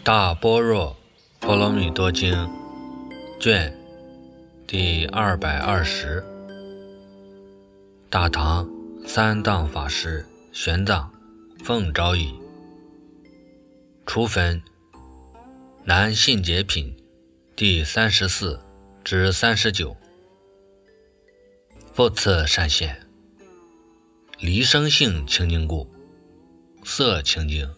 大般若波罗蜜多经卷第220，大唐三藏法师玄奘奉诏译，初分南信解品第34至39。复次善现，离生性清净故，色清净。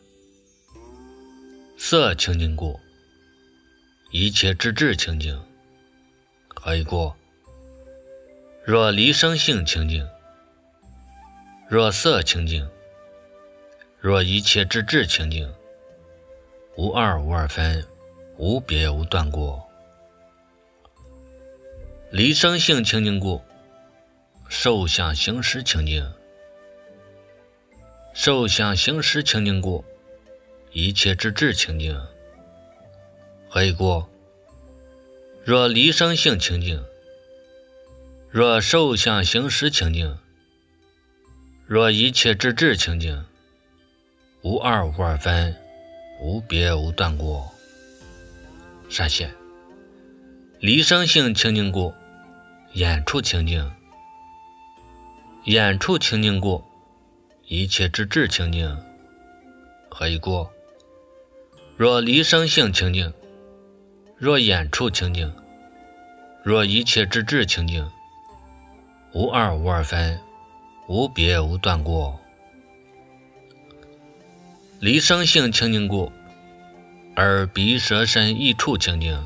色清净故，一切之智清净。何以故？若离生性清净，若色清净，若一切之智清净，无二无二分，无别无断过。离生性清净故，受想行识清净。受想行识清净故，一切之智清净。何以故？若离生性清净，若受想行识清净，若一切之智清净，无二无二分，无别无断过。善现，离生性清净故，眼处清净。眼处清净故，一切之智清净。何以故？若离生性清净，若眼处清净，若一切之智清净，无二无二分，无别无断过。离生性清净故，耳鼻舌身意处清净。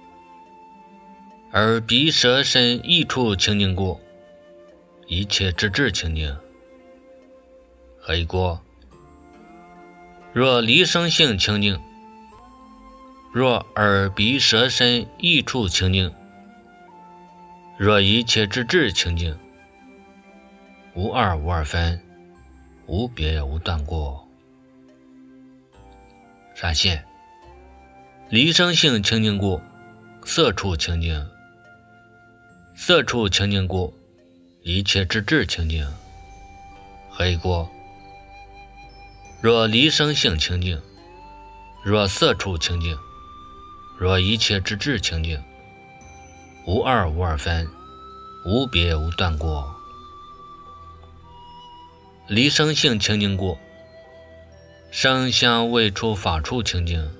耳鼻舌身意处清净故，一切之智清净。何以故？若离生性清净，若耳鼻舌身意处清净，若一切之智清净，无二无二分，无别无断过。善现，离生性清净故，色处清净。色处清净故，一切之智清净。何以故？若离生性清净，若色处清净，若一切之智清净，无二无二分，无别无断过。离生性清净故，声香味触法处清净。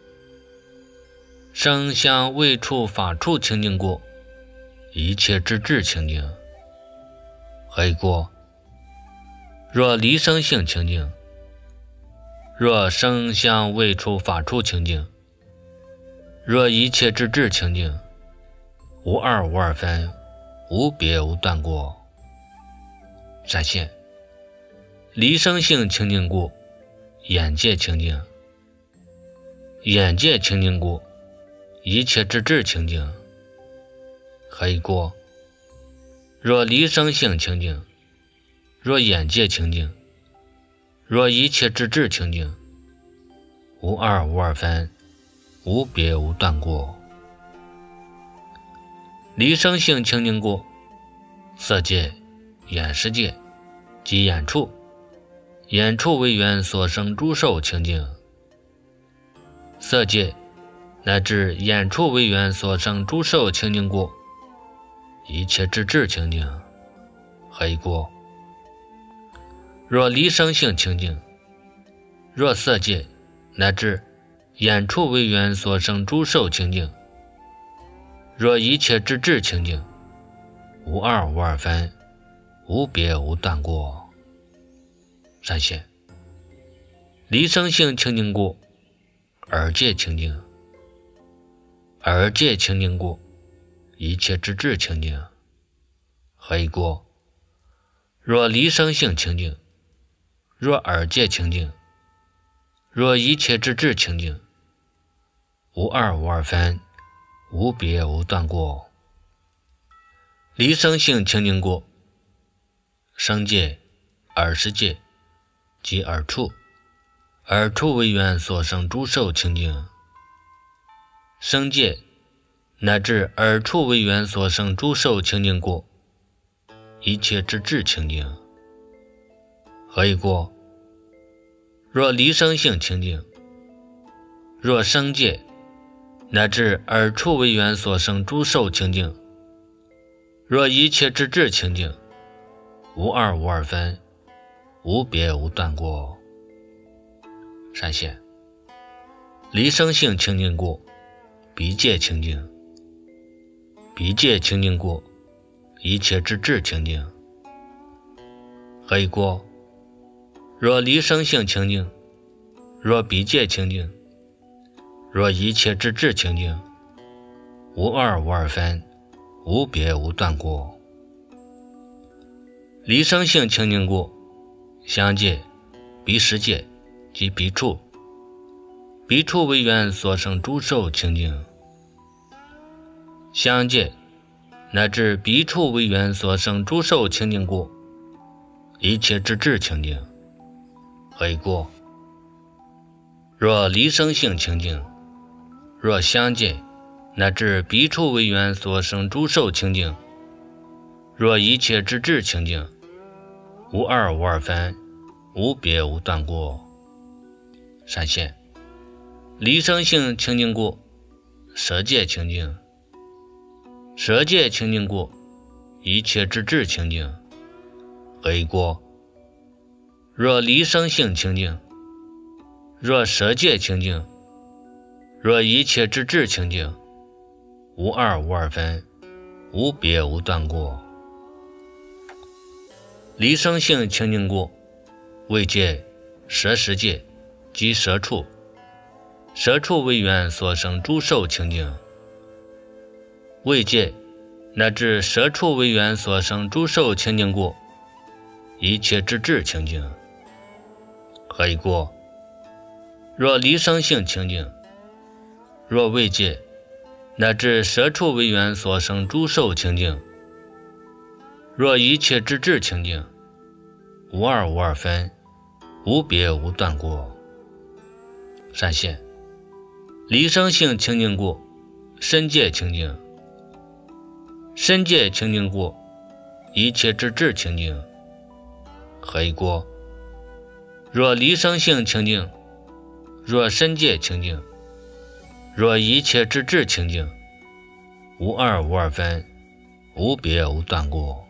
声香味触法处清净故，一切之智清净。何以故？若离生性清净，若声香味触法处清净，若一切之智清净，无二无二分，无别无断过。善现，离生性清净故，眼界清净。眼界清净故，一切之智清净。何以故？若离生性清净，若眼界清净，若一切之智清净，无二无二分，无别无断过。离生性清净故，色界、眼识界及眼处，眼处为缘所生诸受清净。色界乃至眼处为缘所生诸受清净故，一切之智清净。何以故？若离生性清净，若色界乃至眼处为缘所生诸受清净，若一切之智清净，无二无二分，无别无断过。善现，离生性清净故，耳界清净。耳界清净故，一切之智清净。何以故？若离生性清净，若耳界清净，若一切之智清净，无二无二分，无别无断过。离生性清净故，声界、耳识界及耳处，耳处为缘所生诸受清净。声界乃至耳处为缘所生诸受清净故，一切之智清净。何以故？若离生性清净， 若生界，乃至耳触为缘所生诸受清净，若一切之智清净，无二无二分，无别无断过。闪现离生性清净故，鼻界清净；鼻界清净故，一切之智清净。何以故？若离生性清净，若鼻界清净，若一切之智清净，无二无二分，无别无断过。离生性清净故，相界、鼻识界及鼻触，鼻触为缘所生诸受清净。相界乃至鼻触为缘所生诸受清净故，一切之智清净。何以故？若离生性清净，若相界乃至鼻触为缘所生诸受清净，若一切之智清净，无二无二分，无别无断过。闪现离生性清净故，舌界清净；舌界清净故，一切之智清净。何以故？若离生性清净，若舌界清净，若一切之智清净，无二无二分，无别无断过。离生性清净故，味界、舌识界及舌触，舌触为缘所生诸受清净。味界乃至舌触为缘所生诸受清净故，一切之智清净。何以故？若离生性清净，若味界乃至舌触为缘所生诸受清净，若一切之智清净，无二无二分，无别无断过。闪现离生性清净故，身界清净；身界清净故，一切之智清净。何以故？若离生性清净，若身界清净，若一切之智清净，无二无二分，无别无断过。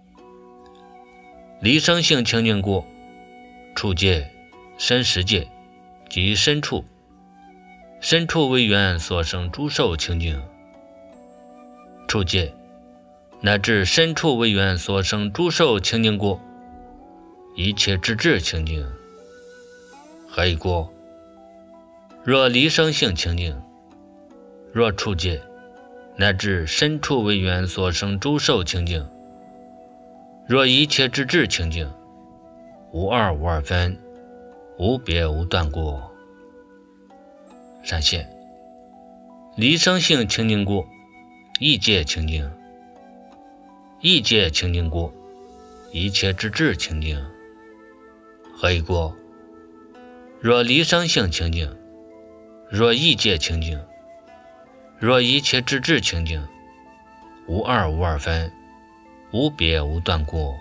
离生性清净故，触界、身识界及身触，身触为缘所生诸受清净。触界乃至身触为缘所生诸受清净故，一切之智清净。何以故？若离生性清净，若触界乃至身触为缘所生诸受清净，若一切之智清净，无二无二分，无别无断过。闪现离生性清净故，意界清净；意界清净故，一切之智清净。何以故？若离生性清净，若意界清净，若一切之智清净，无二无二分，无别无断过。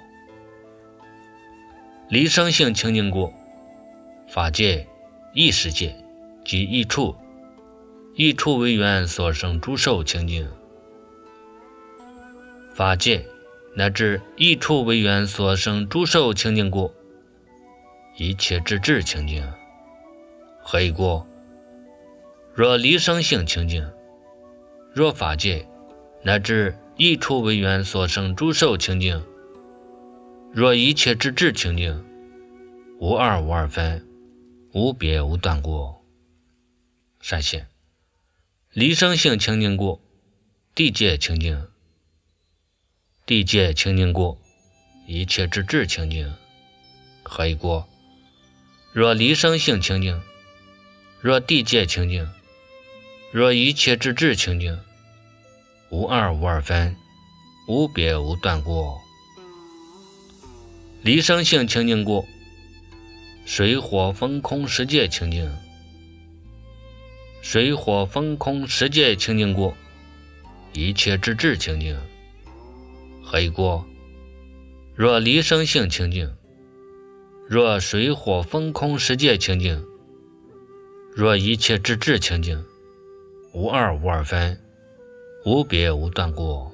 离生性清净故，法界、意识界及意触，意触为缘所生诸受清净。法界乃至意触为缘所生诸受清净故，一切之智清净。何以故？若离生性清净，若法界乃至意触为缘所生诸受清净，若一切之智清净，无二无二分，无别无断过。闪现离生性清净故，地界清净；地界清净故，一切之智清净。何以故？若离生性清净，若地界清净，若一切之智清净，无二无二分，无别无断过。离生性清净故，水火风空十界清净；水火风空十界清净故，一切之智清净。何以故？若离生性清净，若水火风空十界清净， 若一切之智清净，无二无二分，无别无断过。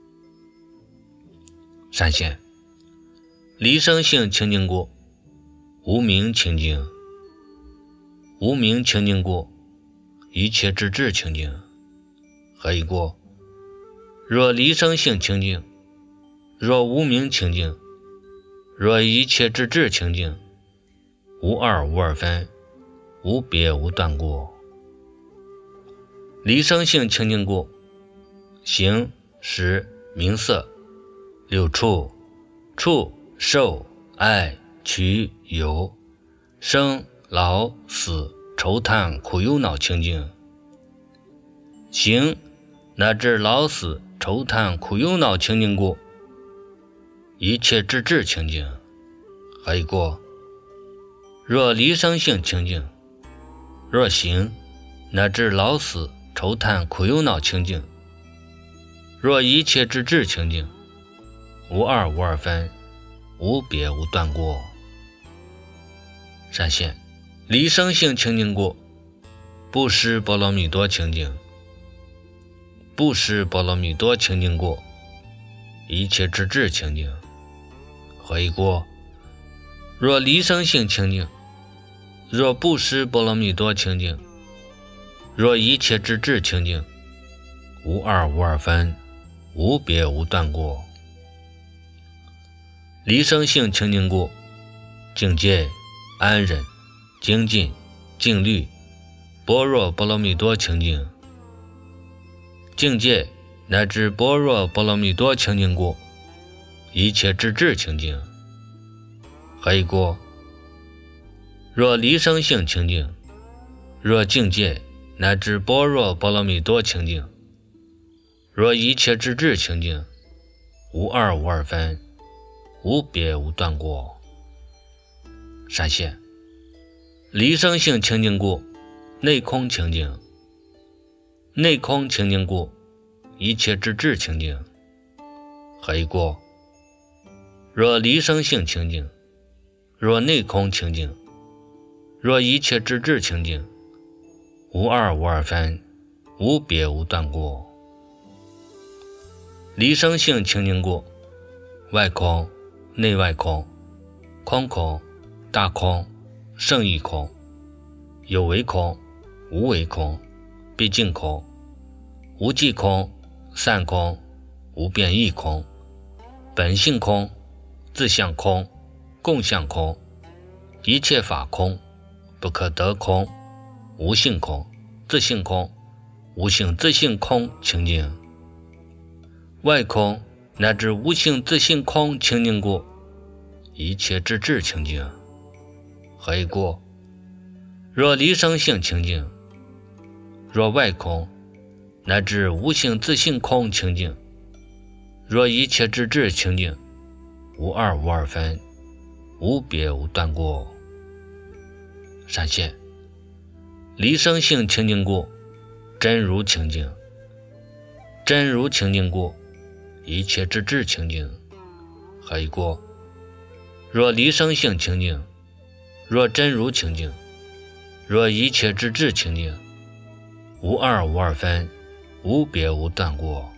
闪现离生性清净过，无明清净，无明清净过，一切之智清净。何以过？若离生性清净，若无明清净，若一切之智清净，无二无二分，无别无断过。离生性清净过，形识名色六处，触受爱取有，生老死愁叹苦忧恼清净。形乃至老死愁叹苦忧恼清净过，一切之智清净。何以过？若离生性清净，若形乃至老死愁叹苦忧恼清净，若一切之智清净，无二无二分，无别无断过。闪现离生性清净过，不施波罗蜜多清净，不施波罗蜜多清净过，一切之智清净。何以过？若离生性清净，若不施波罗蜜多清净，若一切之智清净，无二无二分，无别无断过。离生性清净过，境界安忍精进静虑般若波罗蜜多清净。境界乃至般若波罗蜜多清净过，一切之智清净。何以过？若离生性清净，若境界乃至般若波罗蜜多清净，若一切之智清净，无二无二分，无别无断过。闪现离生性清净过，内空清净，内空清净过，一切之智清净。何以过？若离生性清净，若内空清净，若一切之智清净，无二无二分，无别无断过。离生性清净过，外空内外空，空空大空胜义空，有为空无为空，毕竟空，无记空散空，无变异空，本性空自相空共相空，一切法空不可得空，无性空自性空，无性自性空清净。外空乃至无性自性空清净过，一切之智清净。何以过？若离生性清净，若外空乃至无性自性空清净，若一切之智清净，无二无二分，无别无断过。闪现离生性清净过，真如清净，真如清净过，一切之智清净。何以过？若离生性清净，若真如清净，若一切之智清净，无二无二分，无别无断过。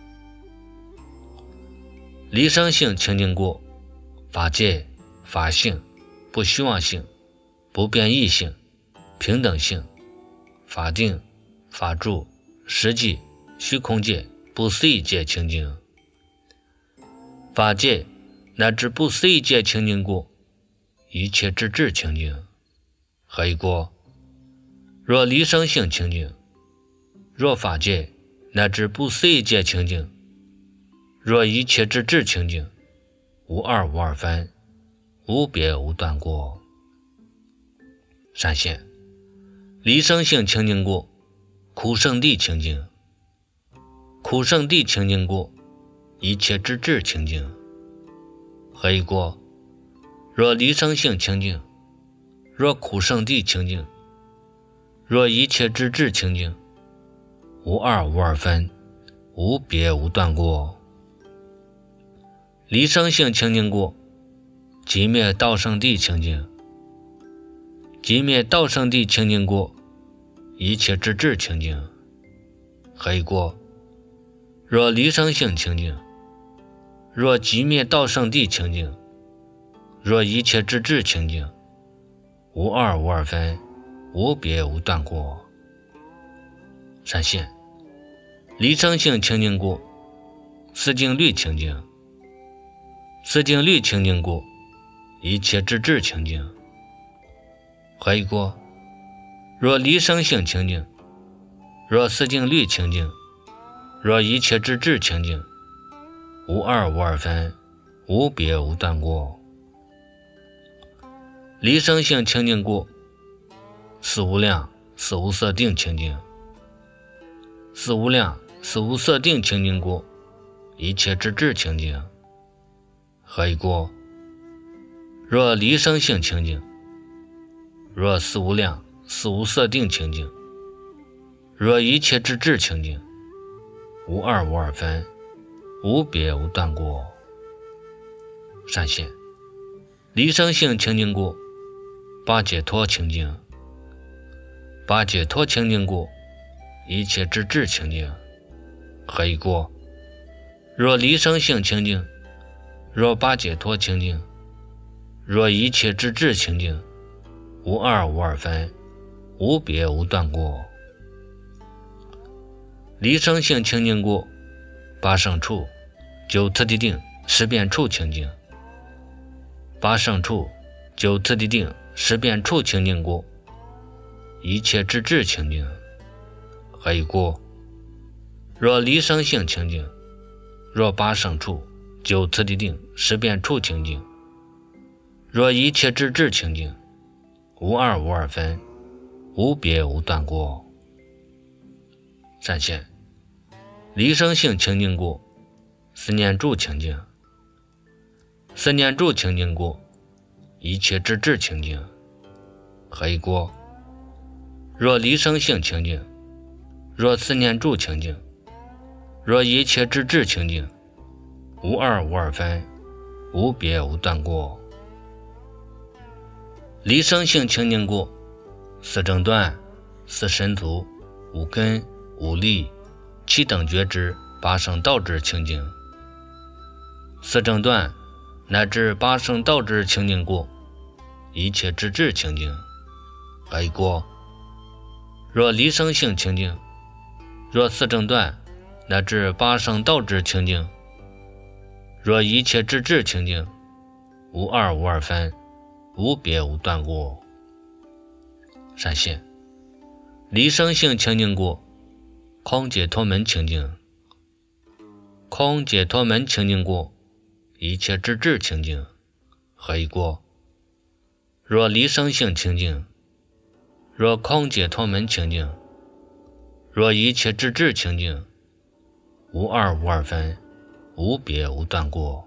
离生性清净过，法界法性不虚妄性不变异性平等性法定法住实际虚空界不思议界清净。法界乃至不思议界清净过，一切之智清净。何以过？若离生性清净，若法界乃至不思议界清净，若一切之智清净，无二无二分，无别无断过。闪现离生性清净过，苦圣地清净，苦圣地清净过，一切之智清净。何以过？若离生性清净，若苦圣地清净，若一切之智清净，无二无二分，无别无断过。离生性清净过，寂灭道圣地清净，寂灭道圣地清净过， 一切之智清净。何以故？若离生性清净，若寂灭道圣地清净，若一切之智清净，无二无二分，无别无断过。闪现离生性清净故，四净律清净。四净律清净故，一切之智清净。何以故？若离生性清净，若四净律清净，若一切之智清净，无二无二分，无别无断过。离生性清净故，四无量四无色定清净。四无量四无色定清净故，一切之智清净。何以故？若离生性清净，若四无量四无色定清净，若一切之智清净，无二无二分，无别无断过。闪现离生性清净故，八解脱清净。八解脱清净故，一切之智清净。何以故？若离生性清净，若八解脱清净，若一切之智清净，无二无二分，无别无断过。离生性清净故，八圣处九次第定十遍处清净。八圣处九次第定十遍处清净故，一切之智清净。何以故？若离生性清净，若八圣处九次第定十遍处清净，若一切之智清净，无二无二分，无别无断过。闪现离生性清净故，四念住清净。四念住清净故，一切之智清净。何以故？若离生性清净，若四念住清净，若一切之智清净，无二无二分，无别无断过。离生性清净故，四正断四神足五根五力七等觉知八圣道之清净。四正断乃至八圣道之清净故，一切之智清净。何以故？若离生性清净，若四正断乃至八圣道之清净，若一切之智清净，无二无二分，无别无断过。闪现离生性清净故，空解脱门清净。空解脱门清净故，一切之智清净。何以故？若离生性清净，若空解脱门清净，若一切之智清净，无二无二分，无别无断过。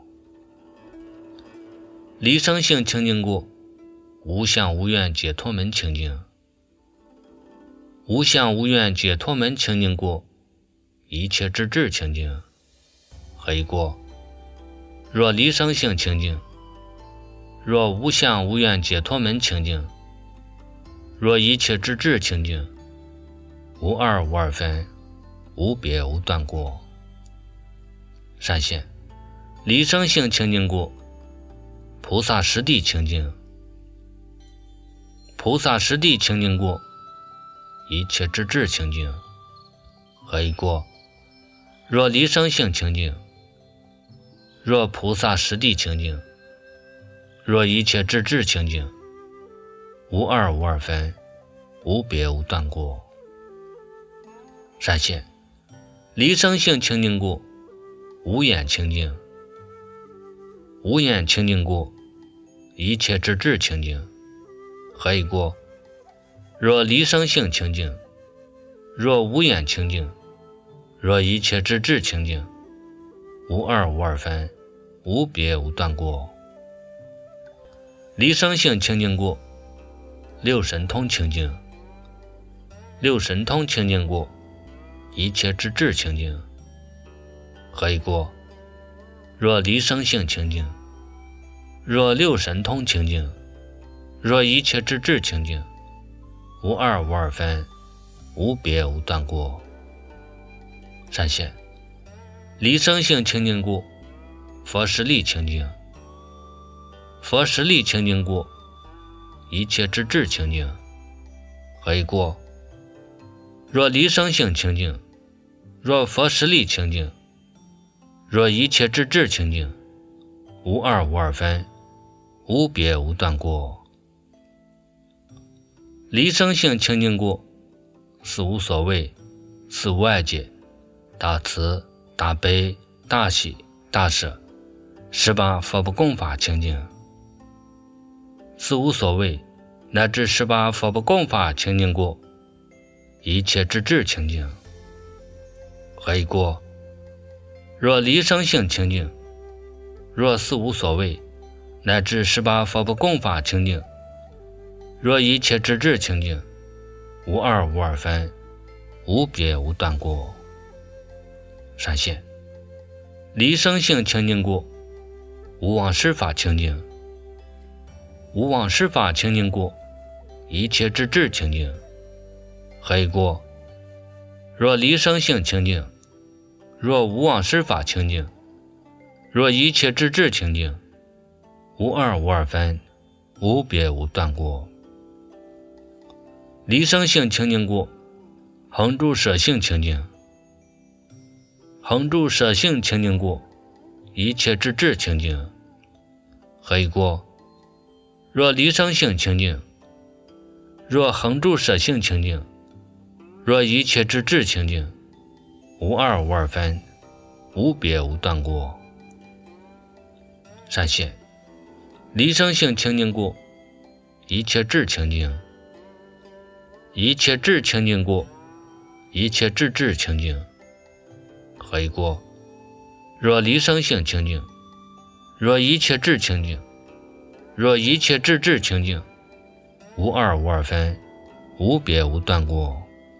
离生性清净故，无相无愿解脱门清净。无相无愿解脱门清净故，一切之智清净。何以故？若离生性清净，若无相无愿解脱门清净，若一切之智清净，无二无二分，无别无断过。闪现离生性清净故，菩萨实地清净。菩萨实地清净故，一切之智清净。何以故？若离生性清净，若菩萨实地清净，若一切之智清净，无二无二分，无别无断过。闪现离生性清净故，无眼清净。无眼清净故，一切之智清净。何以故？若离生性清净，若无眼清净，若一切之智清净，无二无二分，无别无断过。离生性清净故，六神通清净。六神通清净故，一切之智清净。何以故？若离生性清净，若六神通清净，若一切之智清净，无二无二分， 无别无断过。闪现离生性清净故，佛实力清净。佛实力清净故，一切之智清净。何以过？若离生性清净，若佛实力清净，若一切之智清净，无二无二分，无别无断过。离生性清净故，是无所谓，是无爱解，大慈大悲大喜大舍，18佛不共法清净。是无所谓，乃至18佛不共法清净故，一切之智清净。何以过？若离生性清净，若是无所谓，乃至18佛不共法清净，若一切之智清净，无二无二分，无别无断过。闪现离生性清净故，无妄施法清净。无妄施法清净故，一切之智清净。何以过？若离生性清净，若无妄施法清净，若一切之智清净，无二无二分，无别无断过。离生性清净故，恒住舍性清净。恒住舍性清净故，一切之智清净。何以过？若离生性清净，若恒住舍性清净，若一切之智清净，无二无二分，无别无断过。闪现离生性清净故，一切智清净。一切智清净故，一切智智清净。何以过？若离生性清净，若一切智清净，若一切智智清净，无二无二分，无别无断过。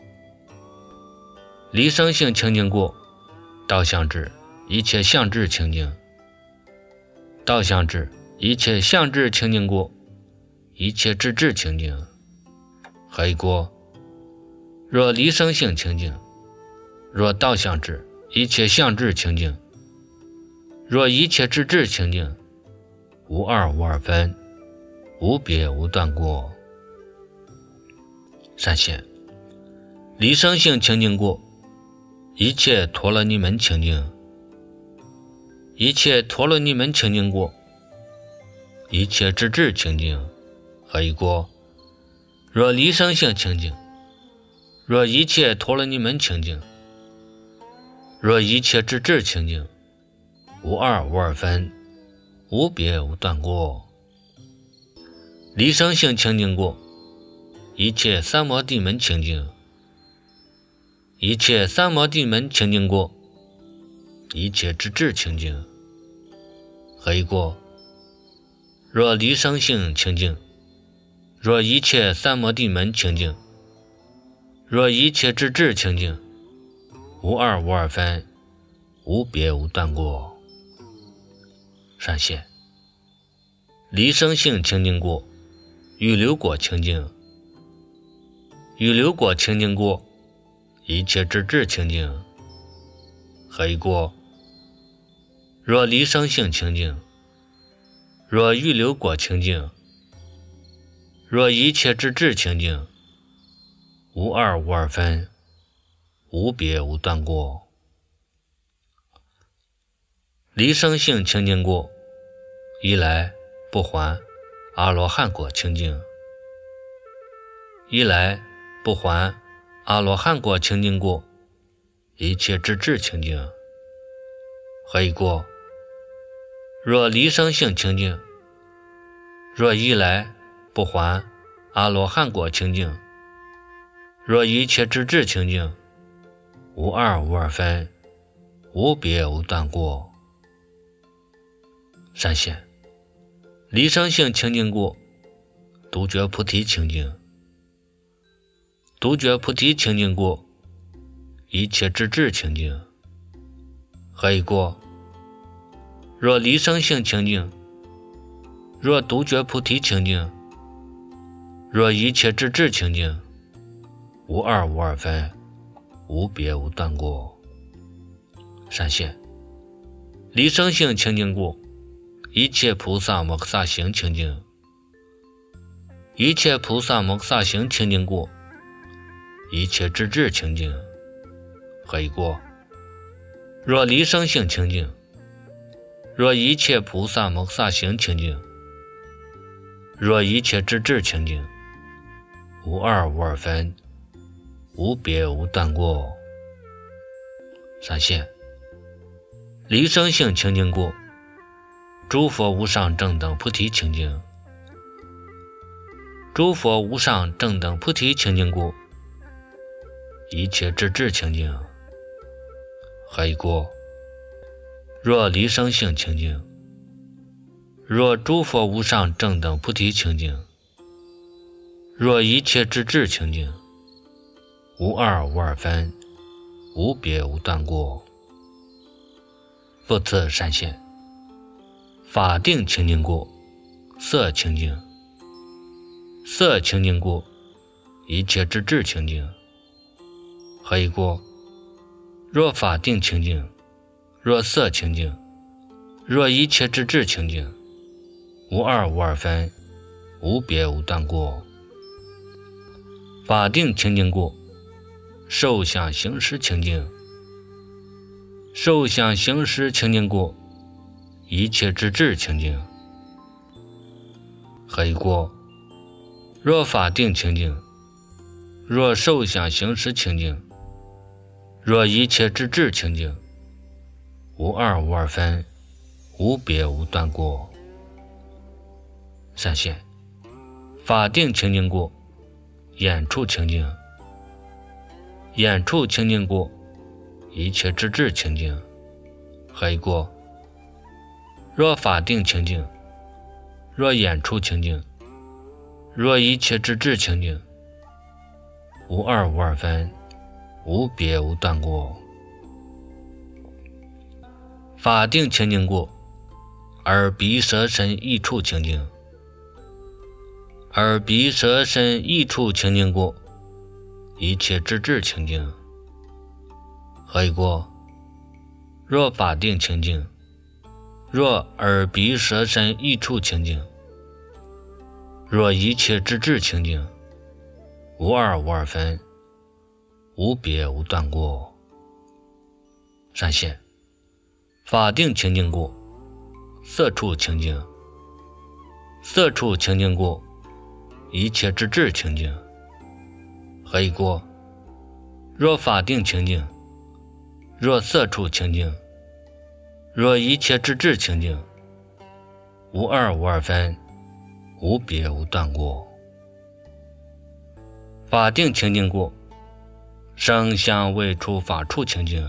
离生性清净故，道相智，一切相智清净。道相智，一切相智清净故，一切智智清净。何以过？若离生性清净，若道相智，一切相智清净，若一切智智清净，无二无二分，无别无断过。闪现离生性清净故，一切陀罗尼门清净。一切陀罗尼门清净故，一切智智清净。何以过？若离生性清净，若一切陀罗尼门清净，若一切智智清净，无二无二分，无别无断过。离生性清净故，一切三摩地门清净。一切三摩地门清净故，一切智智清净。何以过？若离生性清净，若一切三摩地门清净，若一切智智清净，无二无二分，无别无断过。闪现离生性清净故，预流果清净。预流果清净故，一切智智清净。何以过？若离生性清净，若预流果清净，若一切智智清净，无二无二分，无别无断过。离生性清净故，一来不还阿罗汉果清净。一来不还阿罗汉果清净故，一切智智清净。何以过？若离生性清净，若一来不还阿罗汉果清净，若一切智智清净，无二无二分，无别无断过。闪现离生性清净故，独觉菩提清净。独觉菩提清净故，一切智智清净。何以过？若离生性清净，若独觉菩提清净，若一切智智清净， 无二无二分，无别无断过。闪现离生性清净故，一切菩萨摩诃萨行清净。一切菩萨摩诃萨行清净故，一切智智清净。何以故？若离生性清净，若一切菩萨摩诃萨行清净，若一切智智清净，无二无二分，无别无断过。闪现离生性清净故，诸佛无上正等菩提清净。诸佛无上正等菩提清净故，一切智智清净。何以故？若离生性清净，若诸佛无上正等菩提清净，若一切智智清净，无二无二分，无别无断过。复次闪现法定清净故，色清净。色清净故，一切智智清净。何以故？若法定清净，若色清净，若一切智智清净，无二无二分，无别无断过。法定清净故，受想行识清净。受想行识清净故，一切智智清净。何以故？若法定清净，若受想行识清净，若一切智智清净，无二无二分，无别无断过。闪现法定清净故，眼处清净。眼处清净故，一切智智清净。何以故？若法定清净，若眼处清净，若一切智智清净，无二无二分，无别无断过。法定清净故，耳鼻舌身意处清净。耳鼻舌身意处清净故，一切智智清净。何以故？若法定清净，若耳鼻舌身意处清净，若一切智智清净，无二无二分，无别无断过。闪现法定清净故，色处清净。色处清净故，一切智智清净。何以故？若法定清净，若色处清净，若一切智智清净，无二无二分，无别无断过。法定清净故，声香味触法处清净。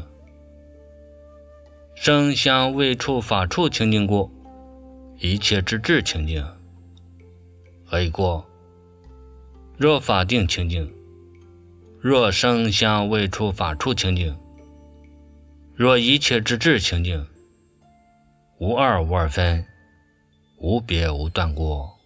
声香味触法处清净故，一切智智清净。何以故？若法定清净，若声香味触法处清净，若一切智智清净，无二无二分，无别无断过。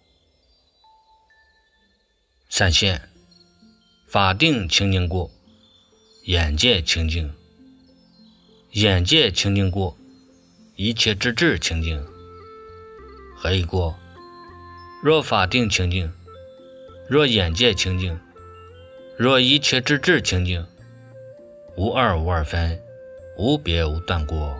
闪现法定清净故，眼界清净。眼界清净故，一切智智清净。何以故？若法定清净，若眼界清净，若一切智智清净，无二无二分，无别无断过。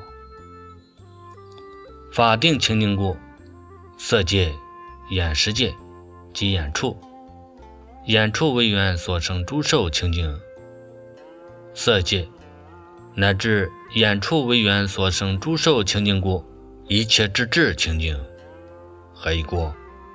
法定清净故，色界、眼识界及眼处。眼处为缘所生诸受清净。色界乃至眼处为缘所生诸受清净故，一切智智清净。何以故？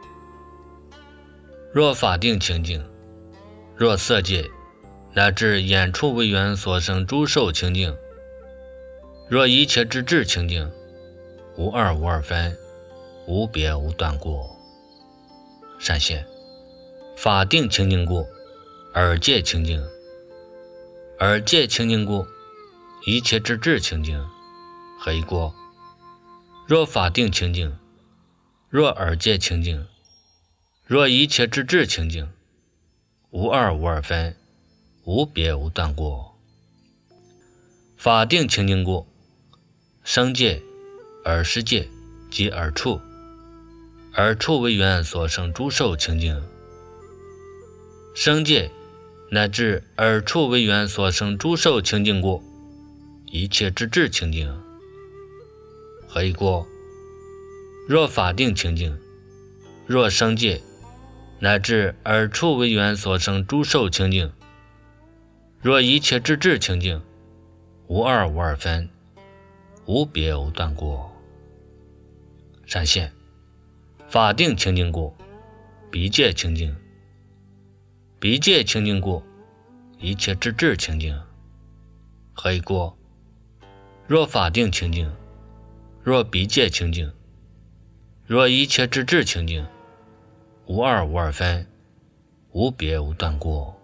若法定清净，若色界乃至眼处为缘所生诸受清净，若一切智智清净，无二无二分，无别无断过。闪现法定清净故，耳界清净。耳界清净故，一切智智清净。何以故？若法定清净，若耳界清净，若一切智智清净，无二无二分， 无别无断过。法定清净过，声界、耳识界及耳处，耳处为缘所生诸受清净，声界乃至耳处为缘所生诸受清净过，一切之智清净。何以过？若法定清净，若声界乃至耳处为缘所生诸受清净，若一切之智清净，无二无二分，无别无断过。闪现法定清净过，鼻界清净，鼻界清净过，一切之智清净。何以过？若法定清净，若鼻界清净，若一切之智清净，无二无二分，无别无断过。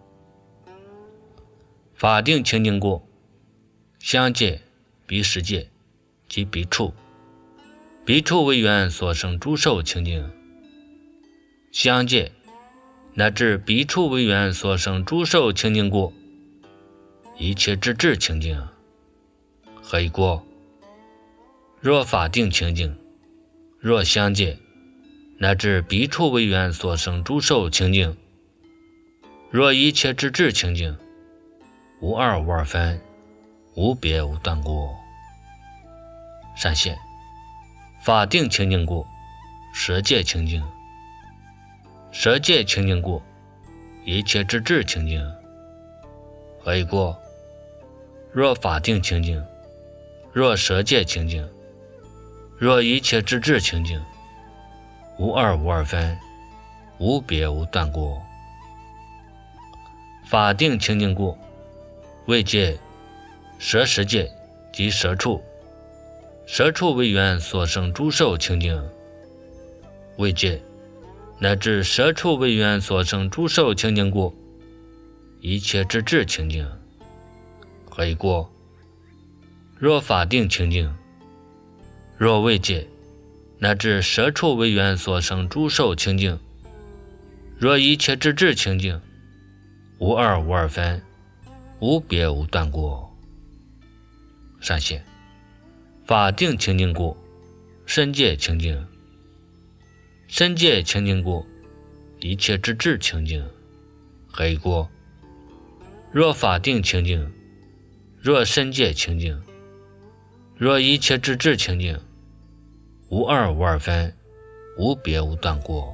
法定清净过，香界、鼻识界及鼻处，鼻处为缘所生诸受清净，香界乃至鼻处为缘所生诸受清净过，一切之智清净。何以过？若法定清净，若香界乃至鼻处为缘所生诸受清净，若一切之智清净，无二无二分，无别无断过。闪现法定清净过，舌界清净，舌界清净过，一切之智清净。何以过？若法定清净，若舌界清净，若一切之智清净，无二无二分，无别无断过。法定清净过，味界、舌识界及舌处，舌处为缘所生诸受清净，味界乃至舌处为缘所生诸受清净过，一切之智清净。何以过？若法定清净，若味界乃至舌处为缘所生诸受清净，若一切之智清净，无二无二分，无别无断过。闪现法定清净过，身界清净，身界清净过，一切之智清净。何以过？若法定清净，若身界清净，若一切之智清净，无二无二分，无别无断过。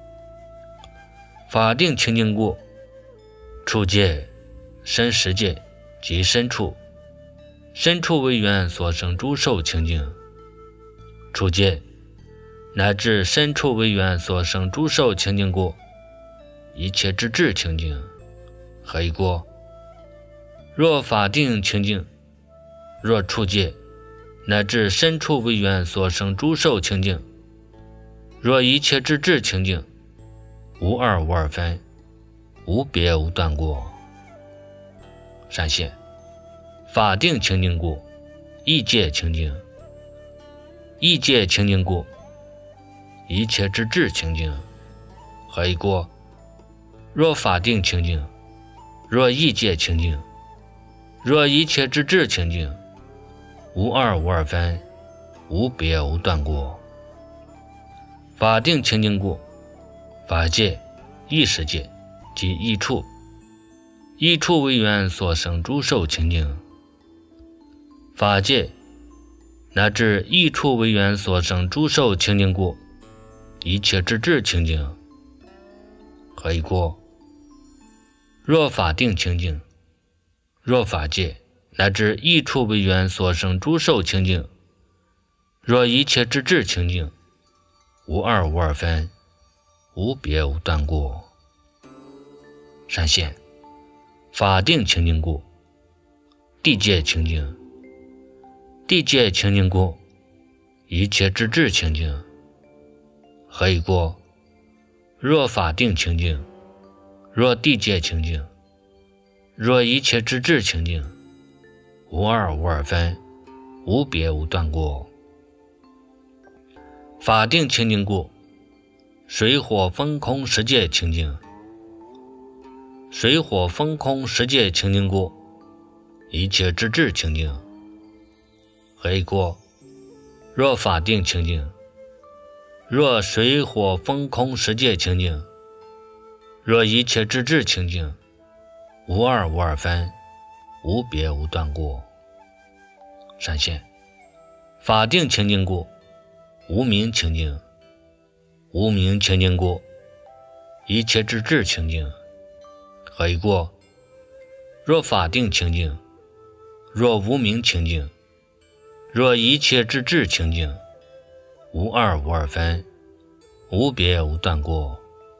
法定清净过，处界、身识界及身处，身处为缘所生诸受清净，处界乃至身处为缘所生诸受清净过，一切之智清净。何以过？若法定清净，若处界乃至身处为缘所生诸受清净，若一切之智清净，无二无二分，无别无断过。闪现法定清净过，意界清净，意界清净过，一切之智清净。何以过？若法定清净，若意界清净，若一切之智清净，无二无二分，无别无断过。法定清净过，法界、意识界及意处，意处为缘所生诸受清净，法界乃至意处为缘所生诸受清净过，一切之智清净。何以过？若法定清净，若法界乃至意处为缘所生诸受清净，若一切之智清净，无二无二分，无别无断过。闪现法定清净过，地界清净，地界清净过，一切之智清净。何以过？若法定清净，若地界清净，若一切之智清净，无二无二分，无别无断过。法定清净过，水火风空十界清净， 水火风空世界清净故，一切之智清净。何以故？若法定清净，若水火风空世界清净，若一切之智清净，无二无二分，无别无断故。闪现法定清净故，无明清净，无明清净故，一切之智清净。何以故？若法定清净，若无明清净，若一切之智清净，无二无二分，无别无断故。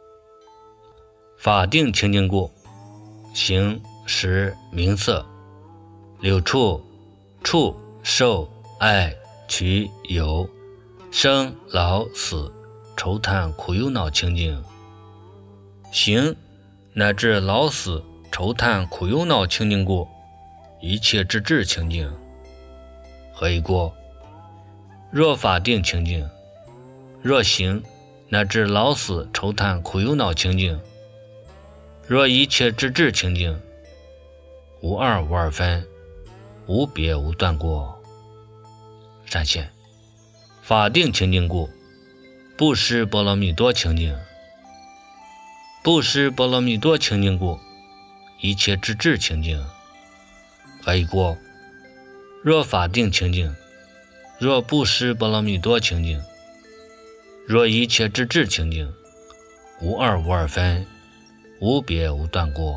法定清净故，形识名色六处触受爱取有生老死愁叹苦忧恼清净。形乃至老死愁叹苦忧恼清净故，一切之智清净。何以故？若法定清净，若形乃至老死愁叹苦忧恼清净，若一切之智清净，无二无二分，无别无断故。闪现法定清净故，不施波罗蜜多清净。不施波罗蜜多清净故，一切之智清净。何以故？若法定清净，若不施波罗蜜多清净，若一切之智清净，无二无二分，无别无断故。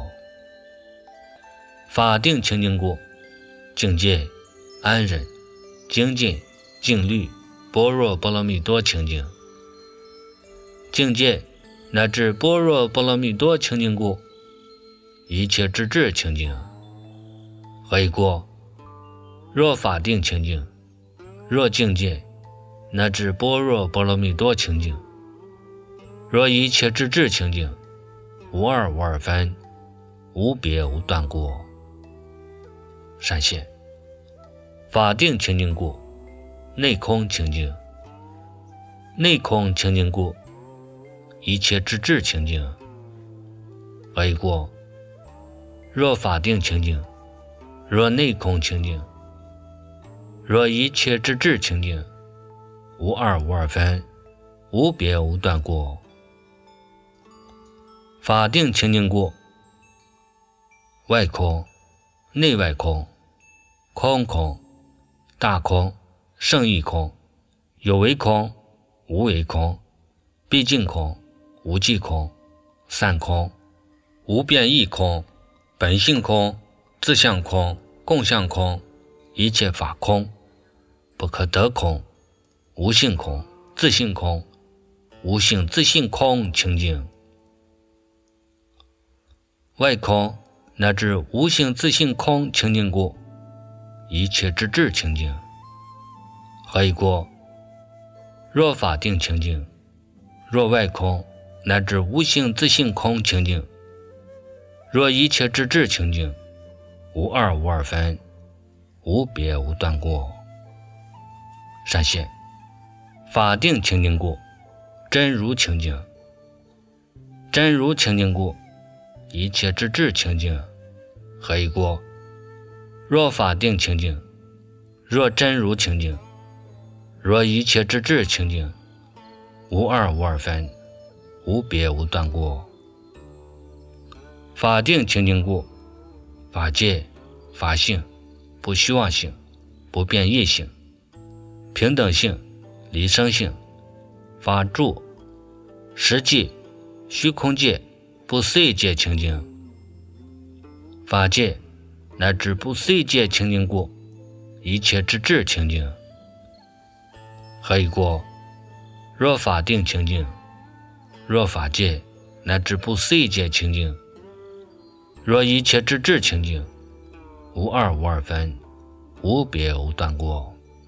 法定清净故，境界安忍精进静虑般若波罗蜜多清净。境界乃至般若波罗蜜多清净故，一切之智清净。何以故？若法定清净，若境界乃至般若波罗蜜多清净，若一切之智清净，无二无二分，无别无断故。闪现法定清净故，内空清净。内空清净故，一切之智清净。何以故？若法定清净，若内空清净，若一切之智清净，无二无二分，无别无断故。法定清净故，外空内外空，空空大空胜义空，有为空无为空，毕竟空无际空，散空无变异空，本性空自相空共相空，一切法空不可得空，无性空自性空，无性自性空清净。外空乃至无性自性空清净故，一切之智清净。何以故？若法定清净，若外空乃至无性自性空清净，若一切之智清净，无二无二分，无别无断故。闪现法定清净故，真如清净。真如清净故，一切之智清净。何以故？若法定清净，若真如清净，若一切之智清净，无二无二分，无别无断故。法定清净故，法界法性不虚妄性不变异性平等性离生性法住实际虚空界不随界清净。法界乃至不随界清净故，一切之智清净。何以故？若法定清净，若法界乃至不随界清净，若一切之智清净，无二无二分，无别无断故。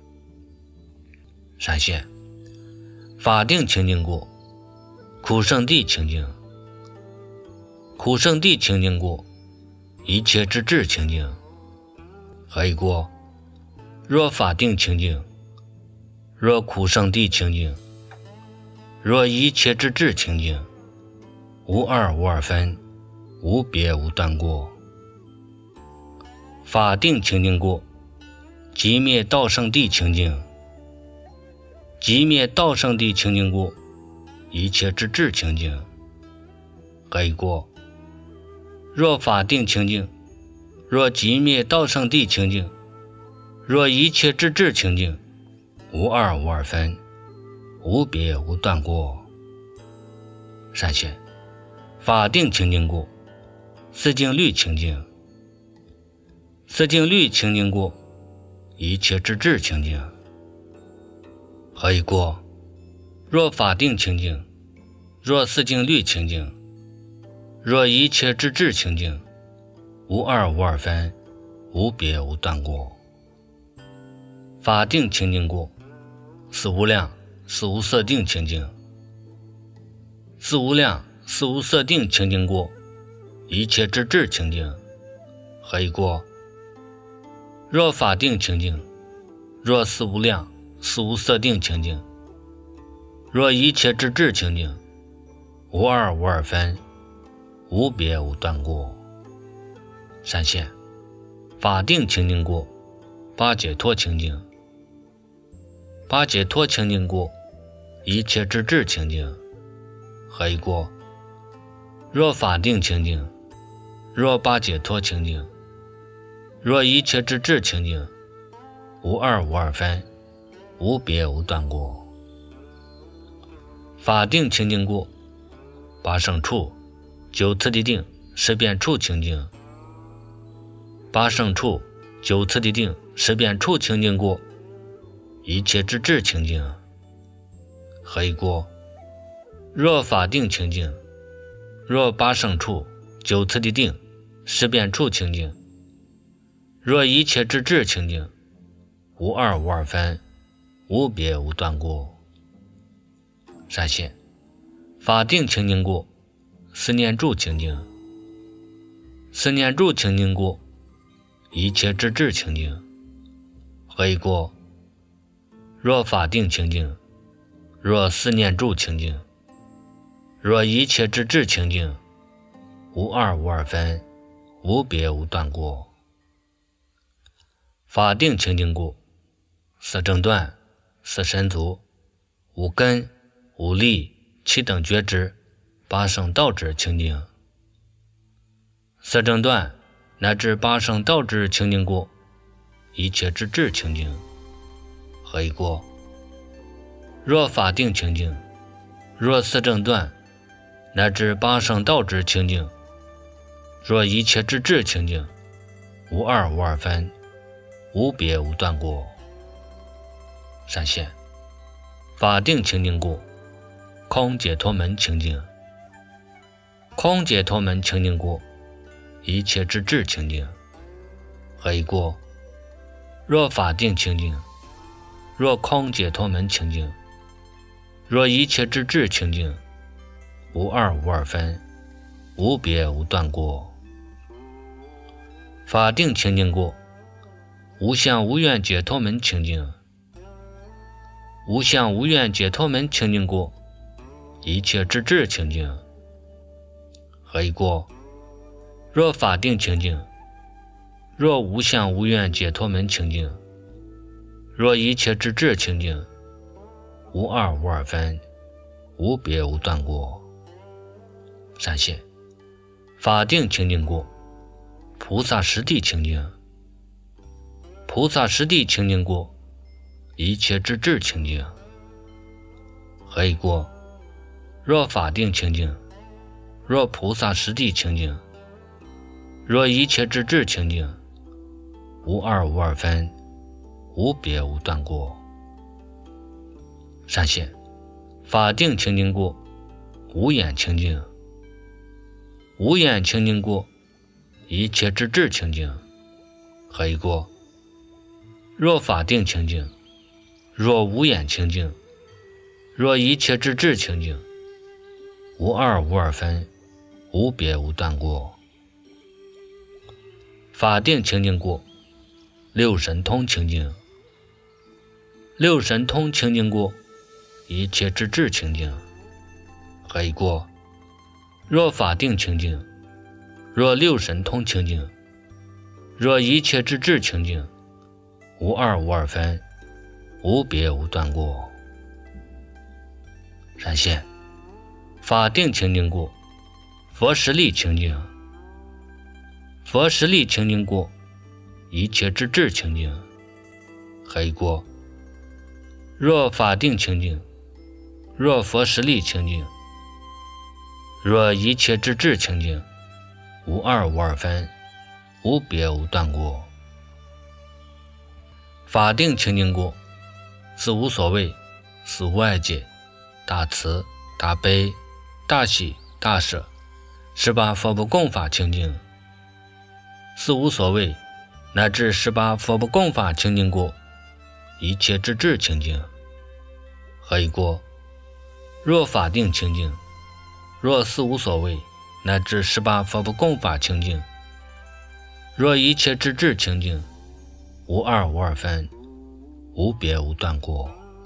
闪现法定清净故，苦圣地清净。苦圣地清净故，一切之智清净。何以故？若法定清净，若苦圣地清净，若一切之智清净，无二无二分， 无别无断过。法定清净过，即灭道生地清净，即灭道生地清净过，一切之智清净。何以过？若法定清净，若即灭道生地清净，若一切之智清净，无二无二分，无别无断过。善现，法定清净过，四净律清净，四净律清净过，一切之智清净。何以过？若法定清净，若四净律清净，若一切之智清净，无二无二分，无别无断过。法定清净过，四无量四无色定清净，四无量四无色定清净过，一切之智清净。何以过？若法定清净，若四无量四无色定清净，若一切之智清净，无二无二分，无别无断过。善现，法定清净过，八解脱清净，八解脱清净过，一切之智清净。何以过？若法定清净，若八解脱清净，若一切之智清净，无二无二分，无别无断过。法定清净过，八胜处九次第定十遍处清净，八胜处九次第定十遍处清净过，一切之智清净。何以过？若法定清净，若八胜处九次第定十遍处清净，若一切之智清净，无二无二分，无别无断过。善现，法定清净过，四念住清净，四念住清净过，一切之智清净。何以过？若法定清净，若四念住清净，若一切之智清净，无二无二分，无别无断过。法定清净过，四正断四神足五根五力七等觉知八圣道智清净，四正断乃至八圣道智清净过，一切之智清净。何以过？若法定清净，若四正断乃至八圣道智清净，若一切之智清净，无二无二分，无别无断过。善现，法定清净过，空解脱门清净，空解脱门清净过，一切之智清净。何以过？若法定清净，若空解脱门清净，若一切之智清净，无二无二分，无别无断过。法定清净过，无相无愿解脱门清净，无相无愿解脱门清净过，一切之智清净。何以过？若法定清净，若无相无愿解脱门清净，若一切之智清净，无二无二分，无别无断过。善现，法定清净过，菩萨实地清净，菩萨实地清净过，一切之智清净。何以过？若法定清净，若菩萨实地清净，若一切之智清净，无二无二分，无别无断过。善现，法定清净过，无眼清净，无眼清净过，一切之智清净。何以过？若法定清净，若无眼清净，若一切之智清净，无二无二分，无别无断过。法定清净过，六神通清净，六神通清净过，一切之智清净。何以过？若法定清净， 若六神通清净，若一切之智清净，无二无二分，无别无断过。闪现法定清净过，佛实力清净，佛实力清净过，一切之智清净，黑过。若法定清净，若佛实力清净，若一切之智清净，无二无二分，无别无断过。法定清净过，是无所谓，是无碍界，大慈大悲大喜大舍，18佛不共法清净，是无所谓，乃至18佛不共法清净过，一切之智清净，何以过？若法定清净，若是无所谓，乃至18佛不共法清净，若一切之智清净，无二无二分，无别无断过。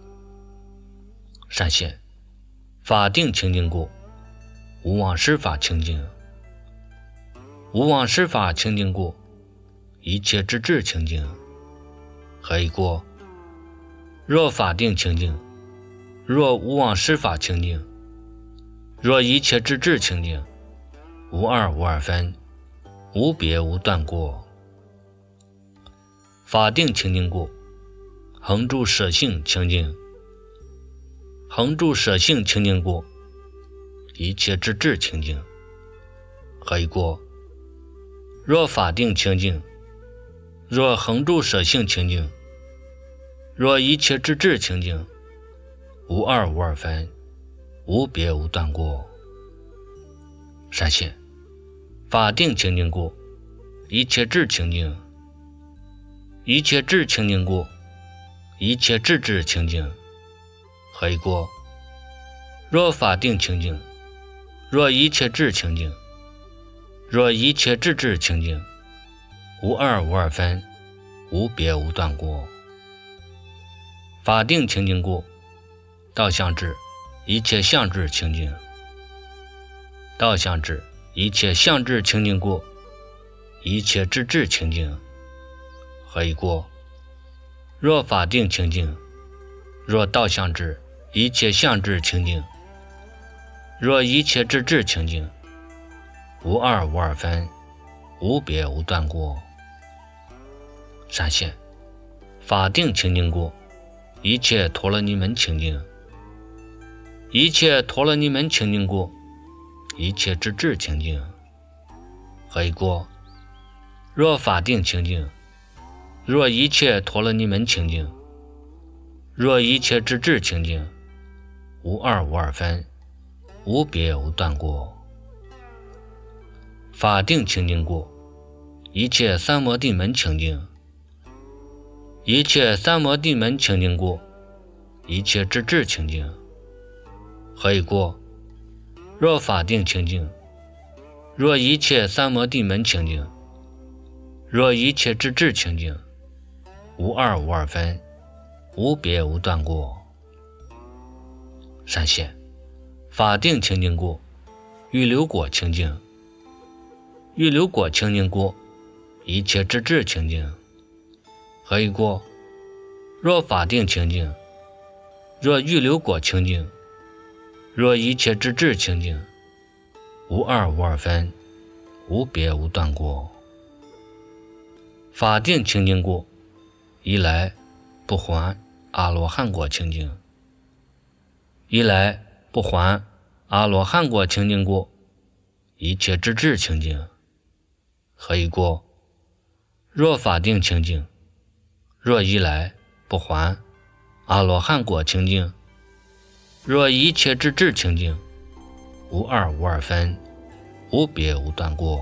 闪现法定清净过，无妄施法清净，无妄施法清净过，一切之智清净，何以过？若法定清净，若无妄施法清净，若一切之智清净，无二无二分，无别无断过。法定清净过，恒住舍性清净，恒住舍性清净过，一切之智清净，何以过？若法定清净，若恒住舍性清净，若一切之智清净，无二无二分，无别无断过。闪现法定清净过，一切智清净，一切智清净过，一切智智清净，何以过？若法定清净，若一切智清净，若一切智智清净，无二无二分，无别无断过。法定清净过，道相智，一切相智清净，道相智，一切相智清净过，一切智智清净，何以过？若法定清净，若道相智，一切相智清净，若一切智智清净，无二无二分，无别无断过。闪现法定清净过，一切陀罗尼门清净，一切陀罗尼门清净过，一切之智清净，何以过？若法定清净，若一切陀罗尼门清净，若一切之智清净，无二无二分，无别无断过。法定清净过，一切三摩地门清净，一切三摩地门清净过，一切之智清净，何以过？若法定清净，若一切三摩地门清净，若一切之智清净，无二无二分，无别无断过。闪现法定清净过，预流果清净，预流果清净过，一切之智清净，何以过？若法定清净，若预流果清净，若一切之智清净，无二无二分，无别无断过。法定清净过，一来不还阿罗汉果清净，一来不还阿罗汉果清净过，一切之智清净，何以过？若法定清净，若一来不还阿罗汉果清净，若一切之智清净，无二无二分，无别无断过。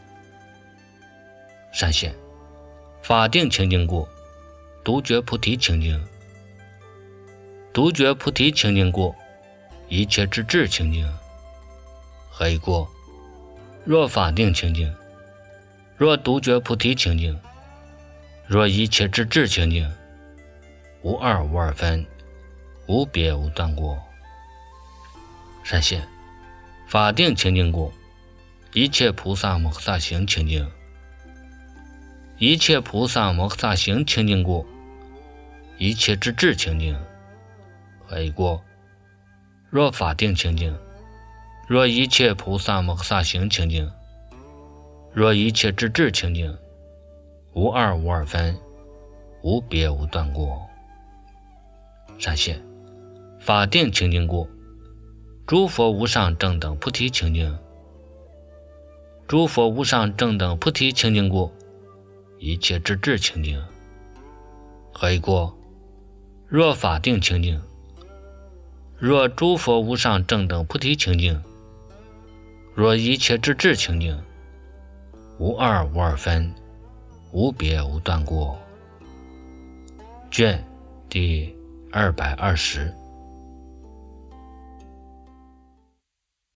闪现法定清净过，独觉菩提清净，独觉菩提清净过，一切之智清净，何以过？若法定清净，若独觉菩提清净，若一切之智清净，无二无二分，无别无断过。闪现法定清净过， 一切菩萨摩诃萨行清净，一切菩萨摩诃萨行清净故，一切之智清净。何以故？若法定清净，若一切菩萨摩诃萨行清净，若一切之智清净，无二无二分，无别无断故。善谢。法定清净故，诸佛无上正等菩提清净，诸佛无上正等菩提清净故，一切之智清净。何以故？若法定清净，若诸佛无上正等菩提清净，若一切之智清净，无二无二分，无别无断故。卷第220。